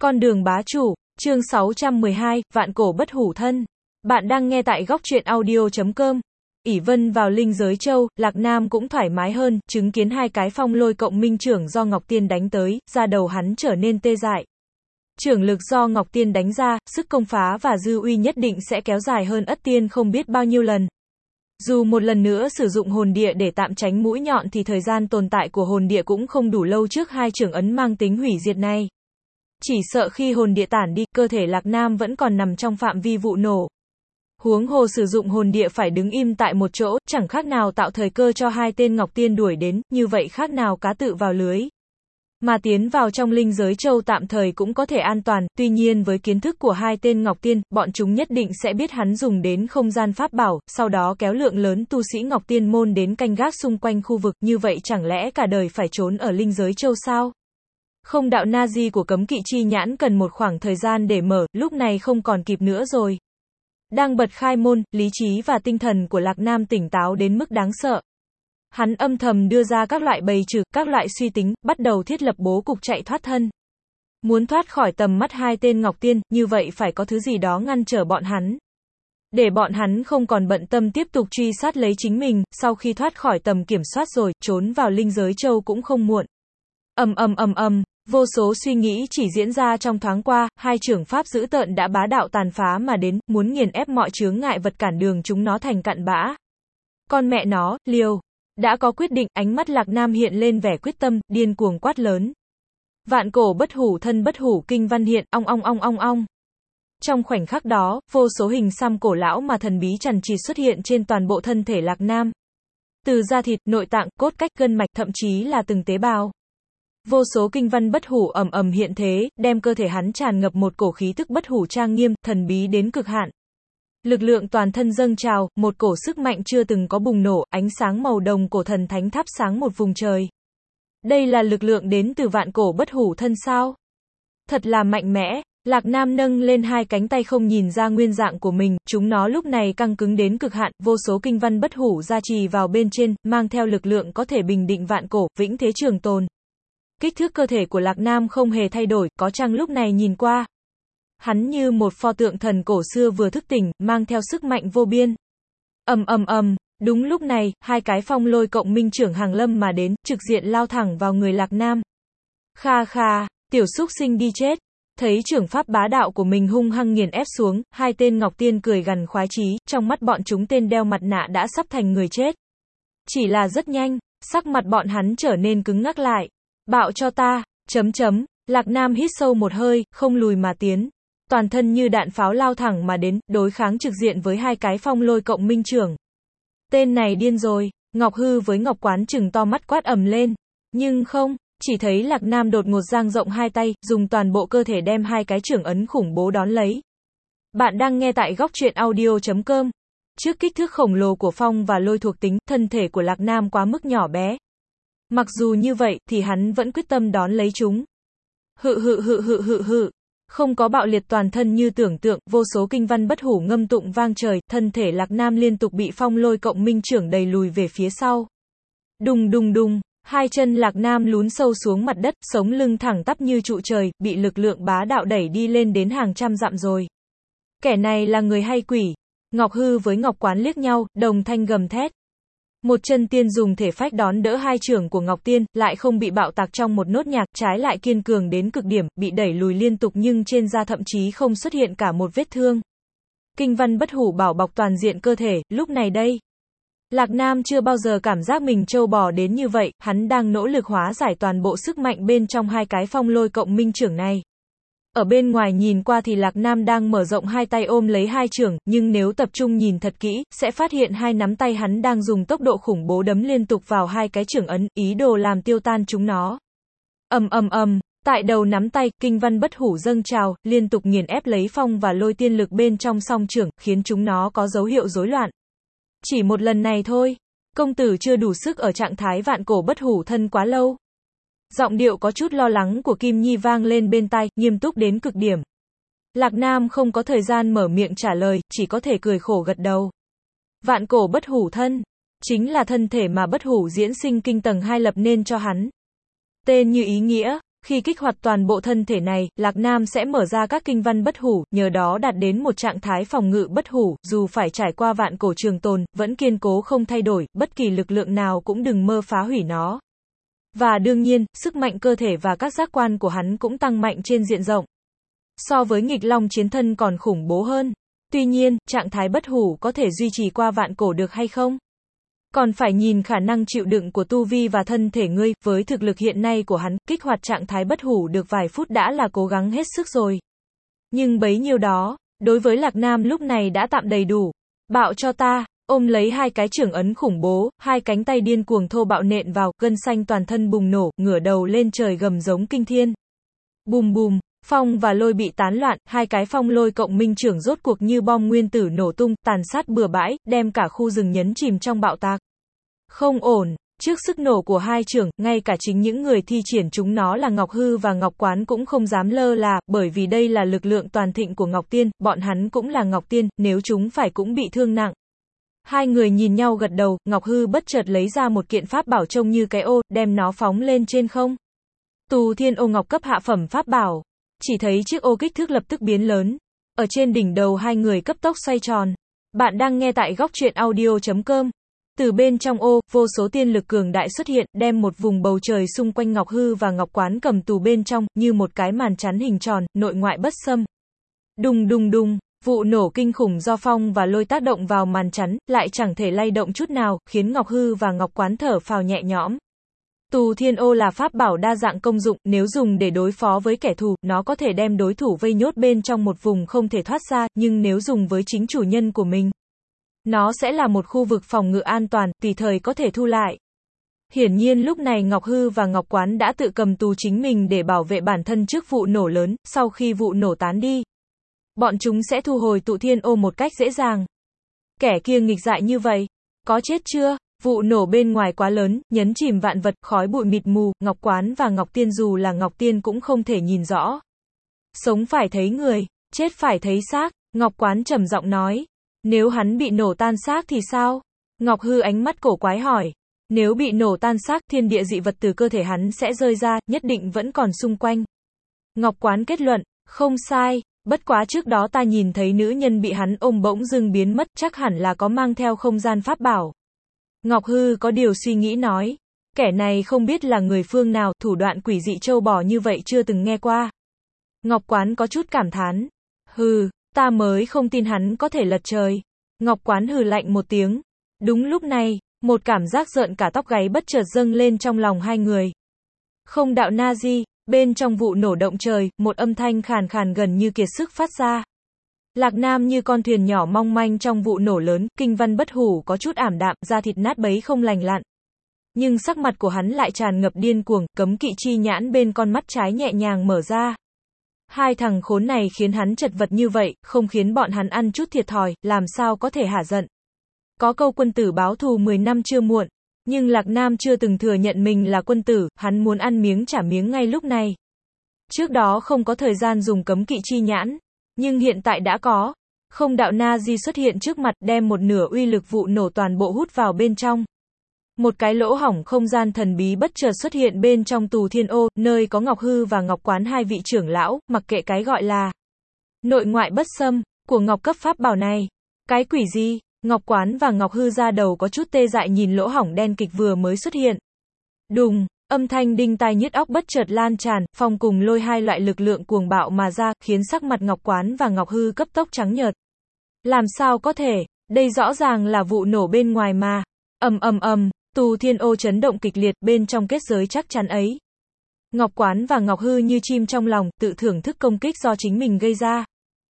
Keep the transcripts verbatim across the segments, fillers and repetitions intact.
Con đường bá chủ, chương sáu trăm mười hai, vạn cổ bất hủ thân. Bạn đang nghe tại góc truyện audio chấm com. ỷ Vân vào linh giới châu, Lạc Nam cũng thoải mái hơn, chứng kiến hai cái phong lôi cộng minh trưởng do Ngọc Tiên đánh tới, da đầu hắn trở nên tê dại. Trưởng lực do Ngọc Tiên đánh ra, sức công phá và dư uy nhất định sẽ kéo dài hơn Ất Tiên không biết bao nhiêu lần. Dù một lần nữa sử dụng hồn địa để tạm tránh mũi nhọn thì thời gian tồn tại của hồn địa cũng không đủ lâu trước hai trưởng ấn mang tính hủy diệt này. Chỉ sợ khi hồn địa tản đi, cơ thể Lạc Nam vẫn còn nằm trong phạm vi vụ nổ. Huống hồ sử dụng hồn địa phải đứng im tại một chỗ, chẳng khác nào tạo thời cơ cho hai tên Ngọc Tiên đuổi đến, như vậy khác nào cá tự vào lưới. Mà tiến vào trong linh giới châu tạm thời cũng có thể an toàn, tuy nhiên với kiến thức của hai tên Ngọc Tiên, bọn chúng nhất định sẽ biết hắn dùng đến không gian pháp bảo, sau đó kéo lượng lớn tu sĩ Ngọc Tiên môn đến canh gác xung quanh khu vực, như vậy chẳng lẽ cả đời phải trốn ở linh giới châu sao? Không, đạo Nazi của cấm kỵ chi nhãn cần một khoảng thời gian để mở, lúc này không còn kịp nữa rồi. Đang bật khai môn, lý trí và tinh thần của Lạc Nam tỉnh táo đến mức đáng sợ. Hắn âm thầm đưa ra các loại bày trừ, các loại suy tính, bắt đầu thiết lập bố cục chạy thoát thân. Muốn thoát khỏi tầm mắt hai tên Ngọc Tiên, như vậy phải có thứ gì đó ngăn trở bọn hắn. Để bọn hắn không còn bận tâm tiếp tục truy sát lấy chính mình, sau khi thoát khỏi tầm kiểm soát rồi, trốn vào linh giới châu cũng không muộn. Ầm ầm ầm ầm, vô số suy nghĩ chỉ diễn ra trong thoáng qua, hai trưởng pháp dữ tợn đã bá đạo tàn phá mà đến, muốn nghiền ép mọi chướng ngại vật cản đường chúng nó thành cặn bã. Con mẹ nó, liều. Đã có quyết định, ánh mắt Lạc Nam hiện lên vẻ quyết tâm, điên cuồng quát lớn. Vạn cổ bất hủ thân bất hủ kinh văn hiện, ong ong ong ong ong. Trong khoảnh khắc đó, vô số hình xăm cổ lão mà thần bí chằng chịt xuất hiện trên toàn bộ thân thể Lạc Nam. Từ da thịt, nội tạng, cốt cách, gân mạch, thậm chí là từng tế bào. Vô số kinh văn bất hủ ầm ầm hiện thế, đem cơ thể hắn tràn ngập một cổ khí tức bất hủ trang nghiêm, thần bí đến cực hạn. Lực lượng toàn thân dâng trào, một cổ sức mạnh chưa từng có bùng nổ, ánh sáng màu đồng cổ thần thánh thắp sáng một vùng trời. Đây là lực lượng đến từ vạn cổ bất hủ thân sao? Thật là mạnh mẽ. Lạc Nam nâng lên hai cánh tay không nhìn ra nguyên dạng của mình, chúng nó lúc này căng cứng đến cực hạn, vô số kinh văn bất hủ gia trì vào bên trên, mang theo lực lượng có thể bình định vạn cổ, vĩnh thế trường tồn. Kích thước cơ thể của Lạc Nam không hề thay đổi, có chăng lúc này nhìn qua. Hắn như một pho tượng thần cổ xưa vừa thức tỉnh, mang theo sức mạnh vô biên. Ầm ầm ầm, đúng lúc này, hai cái phong lôi cộng minh trưởng hàng lâm mà đến, trực diện lao thẳng vào người Lạc Nam. Kha kha, tiểu xúc sinh đi chết. Thấy trưởng pháp bá đạo của mình hung hăng nghiền ép xuống, hai tên Ngọc Tiên cười gằn khoái chí, trong mắt bọn chúng tên đeo mặt nạ đã sắp thành người chết. Chỉ là rất nhanh, sắc mặt bọn hắn trở nên cứng ngắc lại. Bạo cho ta, chấm chấm, Lạc Nam hít sâu một hơi, không lùi mà tiến. Toàn thân như đạn pháo lao thẳng mà đến, đối kháng trực diện với hai cái phong lôi cộng minh trưởng. Tên này điên rồi, Ngọc Hư với Ngọc Quán trừng to mắt quát ầm lên. Nhưng không, chỉ thấy Lạc Nam đột ngột dang rộng hai tay, dùng toàn bộ cơ thể đem hai cái trưởng ấn khủng bố đón lấy. Bạn đang nghe tại góc truyện audio chấm com. Trước kích thước khổng lồ của phong và lôi thuộc tính, thân thể của Lạc Nam quá mức nhỏ bé. Mặc dù như vậy, thì hắn vẫn quyết tâm đón lấy chúng. Hự hự hự hự hự hự. Không có bạo liệt toàn thân như tưởng tượng, vô số kinh văn bất hủ ngâm tụng vang trời, thân thể Lạc Nam liên tục bị phong lôi cộng minh trưởng đẩy lùi về phía sau. Đùng đùng đùng, hai chân Lạc Nam lún sâu xuống mặt đất, sống lưng thẳng tắp như trụ trời, bị lực lượng bá đạo đẩy đi lên đến hàng trăm dặm rồi. Kẻ này là người hay quỷ? Ngọc Hư với Ngọc Quán liếc nhau, đồng thanh gầm thét. Một chân tiên dùng thể phách đón đỡ hai trưởng của Ngọc Tiên, lại không bị bạo tạc trong một nốt nhạc, trái lại kiên cường đến cực điểm, bị đẩy lùi liên tục nhưng trên da thậm chí không xuất hiện cả một vết thương. Kinh văn bất hủ bảo bọc toàn diện cơ thể, lúc này đây. Lạc Nam chưa bao giờ cảm giác mình trâu bò đến như vậy, hắn đang nỗ lực hóa giải toàn bộ sức mạnh bên trong hai cái phong lôi cộng minh trưởng này. Ở bên ngoài nhìn qua thì Lạc Nam đang mở rộng hai tay ôm lấy hai trưởng, nhưng nếu tập trung nhìn thật kỹ, sẽ phát hiện hai nắm tay hắn đang dùng tốc độ khủng bố đấm liên tục vào hai cái trưởng ấn, ý đồ làm tiêu tan chúng nó. Ầm ầm ầm, tại đầu nắm tay, kinh văn bất hủ dâng trào, liên tục nghiền ép lấy phong và lôi tiên lực bên trong song trưởng, khiến chúng nó có dấu hiệu rối loạn. Chỉ một lần này thôi, công tử chưa đủ sức ở trạng thái vạn cổ bất hủ thân quá lâu. Giọng điệu có chút lo lắng của Kim Nhi vang lên bên tai, nghiêm túc đến cực điểm. Lạc Nam không có thời gian mở miệng trả lời, chỉ có thể cười khổ gật đầu. Vạn cổ bất hủ thân, chính là thân thể mà bất hủ diễn sinh kinh tầng hai lập nên cho hắn. Tên như ý nghĩa, Khi kích hoạt toàn bộ thân thể này, Lạc Nam sẽ mở ra các kinh văn bất hủ, nhờ đó đạt đến một trạng thái phòng ngự bất hủ, dù phải trải qua vạn cổ trường tồn, vẫn kiên cố không thay đổi, bất kỳ lực lượng nào cũng đừng mơ phá hủy nó. Và đương nhiên, sức mạnh cơ thể và các giác quan của hắn cũng tăng mạnh trên diện rộng. So với nghịch long chiến thân còn khủng bố hơn. Tuy nhiên, trạng thái bất hủ có thể duy trì qua vạn cổ được hay không? Còn phải nhìn khả năng chịu đựng của tu vi và thân thể ngươi, với thực lực hiện nay của hắn, kích hoạt trạng thái bất hủ được vài phút đã là cố gắng hết sức rồi. Nhưng bấy nhiêu đó, đối với Lạc Nam lúc này đã tạm đầy đủ. Bạo cho ta, ôm lấy hai cái chưởng ấn khủng bố, hai cánh tay điên cuồng thô bạo nện vào, gân xanh toàn thân bùng nổ, ngửa đầu lên trời gầm giống kinh thiên. Bùm bùm, phong và lôi bị tán loạn, hai cái phong lôi cộng minh chưởng rốt cuộc như bom nguyên tử nổ tung, tàn sát bừa bãi, đem cả khu rừng nhấn chìm trong bạo tạc. Không ổn, trước sức nổ của hai chưởng, ngay cả chính những người thi triển chúng nó là Ngọc Hư và Ngọc Quán cũng không dám lơ là, bởi vì đây là lực lượng toàn thịnh của Ngọc Tiên, bọn hắn cũng là Ngọc Tiên, nếu chúng phải cũng bị thương nặng. Hai người nhìn nhau gật đầu, Ngọc Hư bất chợt lấy ra một kiện pháp bảo trông như cái ô, đem nó phóng lên trên không. Tù Thiên Ô Ngọc cấp hạ phẩm pháp bảo. Chỉ thấy chiếc ô kích thước lập tức biến lớn. Ở trên đỉnh đầu hai người cấp tốc xoay tròn. Bạn đang nghe tại góc truyện audio chấm com. Từ bên trong ô, vô số tiên lực cường đại xuất hiện, đem một vùng bầu trời xung quanh Ngọc Hư và Ngọc Quán cầm tù bên trong, như một cái màn chắn hình tròn, nội ngoại bất xâm. Đùng đùng đùng, vụ nổ kinh khủng do phong và lôi tác động vào màn chắn, lại chẳng thể lay động chút nào, khiến Ngọc Hư và Ngọc Quán thở phào nhẹ nhõm. Tù Thiên Ô là pháp bảo đa dạng công dụng, nếu dùng để đối phó với kẻ thù, nó có thể đem đối thủ vây nhốt bên trong một vùng không thể thoát ra, nhưng nếu dùng với chính chủ nhân của mình, nó sẽ là một khu vực phòng ngự an toàn, tùy thời có thể thu lại. Hiển nhiên lúc này Ngọc Hư và Ngọc Quán đã tự cầm tù chính mình để bảo vệ bản thân trước vụ nổ lớn, sau khi vụ nổ tán đi, bọn chúng sẽ thu hồi Tù Thiên Ô một cách dễ dàng. Kẻ kia nghịch dại như vậy, có chết chưa? Vụ nổ bên ngoài quá lớn, nhấn chìm vạn vật, khói bụi mịt mù, Ngọc Quán và Ngọc Tiên dù là Ngọc Tiên cũng không thể nhìn rõ. Sống phải thấy người, chết phải thấy xác, Ngọc Quán trầm giọng nói. Nếu hắn bị nổ tan xác thì sao? Ngọc Hư ánh mắt cổ quái hỏi. Nếu bị nổ tan xác, thiên địa dị vật từ cơ thể hắn sẽ rơi ra, nhất định vẫn còn xung quanh. Ngọc Quán kết luận, không sai, bất quá trước đó ta nhìn thấy nữ nhân bị hắn ôm bỗng dưng biến mất, chắc hẳn là có mang theo không gian pháp bảo. Ngọc Hư có điều suy nghĩ nói. Kẻ này không biết là người phương nào, thủ đoạn quỷ dị trâu bò như vậy chưa từng nghe qua. Ngọc Quán có chút cảm thán. Hừ, ta mới không tin hắn có thể lật trời. Ngọc Quán hừ lạnh một tiếng. Đúng lúc này, một cảm giác rợn cả tóc gáy bất chợt dâng lên trong lòng hai người. Không đạo na di, bên trong vụ nổ động trời, một âm thanh khàn khàn gần như kiệt sức phát ra. Lạc Nam như con thuyền nhỏ mong manh trong vụ nổ lớn, kinh văn bất hủ có chút ảm đạm, da thịt nát bấy không lành lặn. Nhưng sắc mặt của hắn lại tràn ngập điên cuồng, cấm kỵ chi nhãn bên con mắt trái nhẹ nhàng mở ra. Hai thằng khốn này khiến hắn chật vật như vậy, không khiến bọn hắn ăn chút thiệt thòi, làm sao có thể hả giận. Có câu quân tử báo thù mười năm chưa muộn, nhưng Lạc Nam chưa từng thừa nhận mình là quân tử, hắn muốn ăn miếng trả miếng ngay lúc này. Trước đó không có thời gian dùng cấm kỵ chi nhãn, nhưng hiện tại đã có. Không đạo na di xuất hiện trước mặt, đem một nửa uy lực vụ nổ toàn bộ hút vào bên trong. Một cái lỗ hổng không gian thần bí bất chợt xuất hiện bên trong Tù Thiên Ô, nơi có Ngọc Hư và Ngọc Quán hai vị trưởng lão, mặc kệ cái gọi là nội ngoại bất xâm của Ngọc cấp pháp bảo này. Cái quỷ gì? Ngọc Quán và Ngọc Hư ra đầu có chút tê dại nhìn lỗ hổng đen kịch vừa mới xuất hiện. Đùng, âm thanh đinh tai nhức óc bất chợt lan tràn, phong cùng lôi hai loại lực lượng cuồng bạo mà ra, khiến sắc mặt Ngọc Quán và Ngọc Hư cấp tốc trắng nhợt. Làm sao có thể? Đây rõ ràng là vụ nổ bên ngoài mà. Ầm ầm ầm, Tù Thiên Ô chấn động kịch liệt bên trong kết giới chắc chắn ấy. Ngọc Quán và Ngọc Hư như chim trong lòng, tự thưởng thức công kích do chính mình gây ra.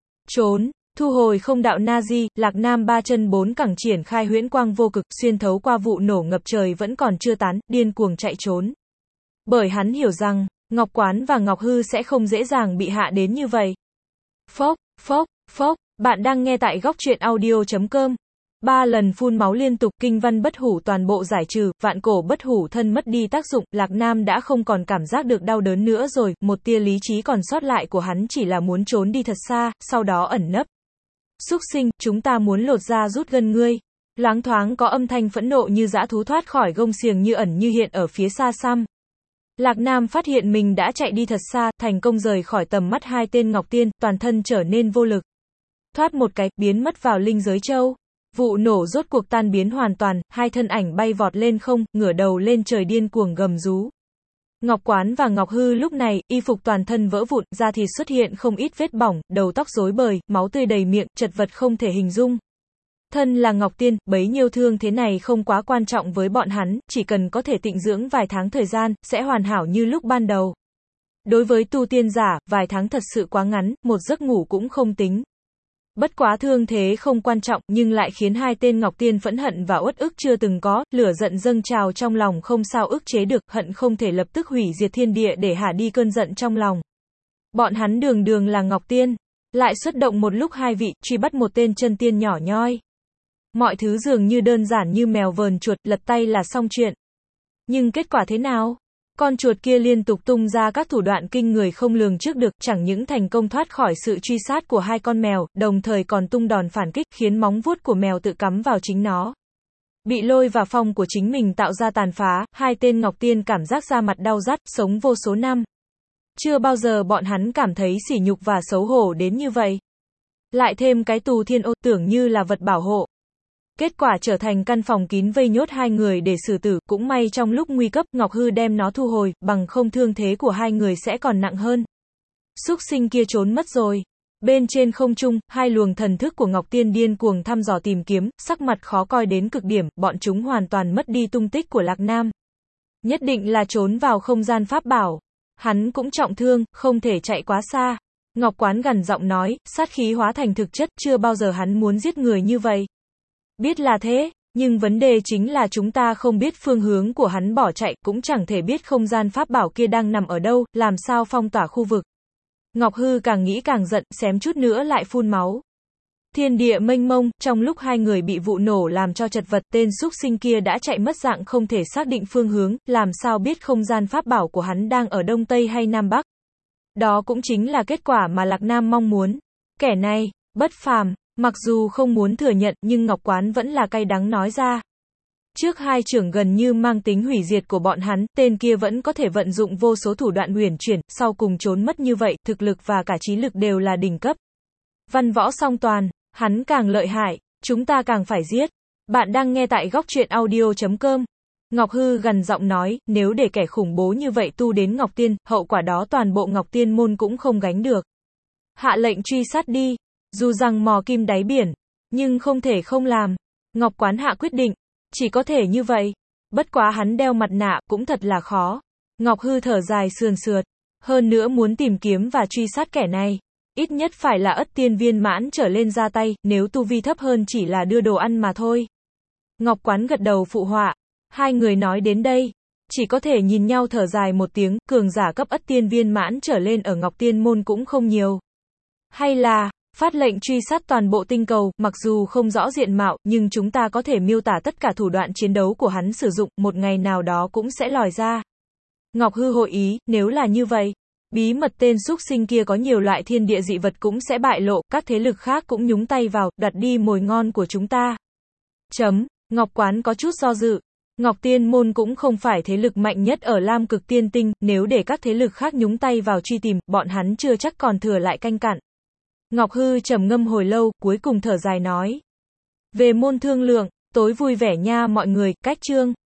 Trốn, thu hồi không đạo na di, Lạc Nam ba chân bốn cẳng triển khai huyễn quang vô cực, xuyên thấu qua vụ nổ ngập trời vẫn còn chưa tán, điên cuồng chạy trốn. Bởi hắn hiểu rằng, Ngọc Quán và Ngọc Hư sẽ không dễ dàng bị hạ đến như vậy. Phốc, phốc, phốc, bạn đang nghe tại góc truyện audio chấm com. Ba lần phun máu liên tục, kinh văn bất hủ toàn bộ giải trừ, vạn cổ bất hủ thân mất đi tác dụng, Lạc Nam đã không còn cảm giác được đau đớn nữa rồi, một tia lý trí còn sót lại của hắn chỉ là muốn trốn đi thật xa, sau đó ẩn nấp. Súc sinh, chúng ta muốn lột da rút gân ngươi. Loáng thoáng có âm thanh phẫn nộ như dã thú thoát khỏi gông xiềng như ẩn như hiện ở phía xa xăm. Lạc Nam phát hiện mình đã chạy đi thật xa, thành công rời khỏi tầm mắt hai tên Ngọc Tiên, toàn thân trở nên vô lực. Thoát một cái, biến mất vào linh giới châu. Vụ nổ rốt cuộc tan biến hoàn toàn, hai thân ảnh bay vọt lên không, ngửa đầu lên trời điên cuồng gầm rú. Ngọc Quán và Ngọc Hư lúc này, y phục toàn thân vỡ vụn, da thịt xuất hiện không ít vết bỏng, đầu tóc rối bời, máu tươi đầy miệng, chật vật không thể hình dung. Thân là Ngọc Tiên, bấy nhiêu thương thế này không quá quan trọng với bọn hắn, chỉ cần có thể tịnh dưỡng vài tháng thời gian, sẽ hoàn hảo như lúc ban đầu. Đối với tu tiên giả, vài tháng thật sự quá ngắn, một giấc ngủ cũng không tính. Bất quá thương thế không quan trọng, nhưng lại khiến hai tên Ngọc Tiên phẫn hận và uất ức chưa từng có, lửa giận dâng trào trong lòng không sao ức chế được, hận không thể lập tức hủy diệt thiên địa để hả đi cơn giận trong lòng. Bọn hắn đường đường là Ngọc Tiên, lại xuất động một lúc hai vị, truy bắt một tên chân tiên nhỏ nhoi. Mọi thứ dường như đơn giản như mèo vờn chuột, lật tay là xong chuyện. Nhưng kết quả thế nào? Con chuột kia liên tục tung ra các thủ đoạn kinh người không lường trước được, chẳng những thành công thoát khỏi sự truy sát của hai con mèo, đồng thời còn tung đòn phản kích, khiến móng vuốt của mèo tự cắm vào chính nó. Bị lôi vào phong của chính mình tạo ra tàn phá, hai tên Ngọc Tiên cảm giác da mặt đau rát, sống vô số năm. Chưa bao giờ bọn hắn cảm thấy sỉ nhục và xấu hổ đến như vậy. Lại thêm cái tù thiên ô, tưởng như là vật bảo hộ. Kết quả trở thành căn phòng kín vây nhốt hai người để xử tử, cũng may trong lúc nguy cấp, Ngọc Hư đem nó thu hồi, bằng không thương thế của hai người sẽ còn nặng hơn. Súc sinh kia trốn mất rồi. Bên trên không trung, hai luồng thần thức của Ngọc Tiên điên cuồng thăm dò tìm kiếm, sắc mặt khó coi đến cực điểm, bọn chúng hoàn toàn mất đi tung tích của Lạc Nam. Nhất định là trốn vào không gian pháp bảo. Hắn cũng trọng thương, không thể chạy quá xa. Ngọc Quán gằn giọng nói, sát khí hóa thành thực chất, chưa bao giờ hắn muốn giết người như vậy. Biết là thế, nhưng vấn đề chính là chúng ta không biết phương hướng của hắn bỏ chạy, cũng chẳng thể biết không gian pháp bảo kia đang nằm ở đâu, làm sao phong tỏa khu vực. Ngọc Hư càng nghĩ càng giận, xém chút nữa lại phun máu. Thiên địa mênh mông, trong lúc hai người bị vụ nổ làm cho chật vật, tên súc sinh kia đã chạy mất dạng không thể xác định phương hướng, làm sao biết không gian pháp bảo của hắn đang ở đông tây hay nam bắc. Đó cũng chính là kết quả mà Lạc Nam mong muốn. Kẻ này, bất phàm. Mặc dù không muốn thừa nhận, nhưng Ngọc Quán vẫn là cay đắng nói ra. Trước hai trưởng gần như mang tính hủy diệt của bọn hắn, tên kia vẫn có thể vận dụng vô số thủ đoạn huyền chuyển, sau cùng trốn mất như vậy, thực lực và cả trí lực đều là đỉnh cấp. Văn võ song toàn, hắn càng lợi hại, chúng ta càng phải giết. Bạn đang nghe tại góc truyện audio chấm com. Ngọc Hư gằn giọng nói, nếu để kẻ khủng bố như vậy tu đến Ngọc Tiên, hậu quả đó toàn bộ Ngọc Tiên môn cũng không gánh được. Hạ lệnh truy sát đi. Dù rằng mò kim đáy biển, nhưng không thể không làm. Ngọc Quán hạ quyết định, chỉ có thể như vậy. Bất quá hắn đeo mặt nạ, cũng thật là khó. Ngọc Hư thở dài sườn sượt. Hơn nữa muốn tìm kiếm và truy sát kẻ này, ít nhất phải là ất tiên viên mãn trở lên ra tay, nếu tu vi thấp hơn chỉ là đưa đồ ăn mà thôi. Ngọc Quán gật đầu phụ họa. Hai người nói đến đây, chỉ có thể nhìn nhau thở dài một tiếng, cường giả cấp ất tiên viên mãn trở lên ở Ngọc Tiên môn cũng không nhiều. Hay là phát lệnh truy sát toàn bộ tinh cầu, mặc dù không rõ diện mạo, nhưng chúng ta có thể miêu tả tất cả thủ đoạn chiến đấu của hắn sử dụng, một ngày nào đó cũng sẽ lòi ra. Ngọc Hư hội ý, nếu là như vậy, bí mật tên súc sinh kia có nhiều loại thiên địa dị vật cũng sẽ bại lộ, các thế lực khác cũng nhúng tay vào, đoạt đi mồi ngon của chúng ta. Chấm, Ngọc Quán có chút do dự. Ngọc Tiên môn cũng không phải thế lực mạnh nhất ở Lam Cực Tiên Tinh, nếu để các thế lực khác nhúng tay vào truy tìm, bọn hắn chưa chắc còn thừa lại canh cặn. Ngọc Hư trầm ngâm hồi lâu, cuối cùng thở dài nói. Về môn thương lượng, tối vui vẻ nha mọi người, cách chương.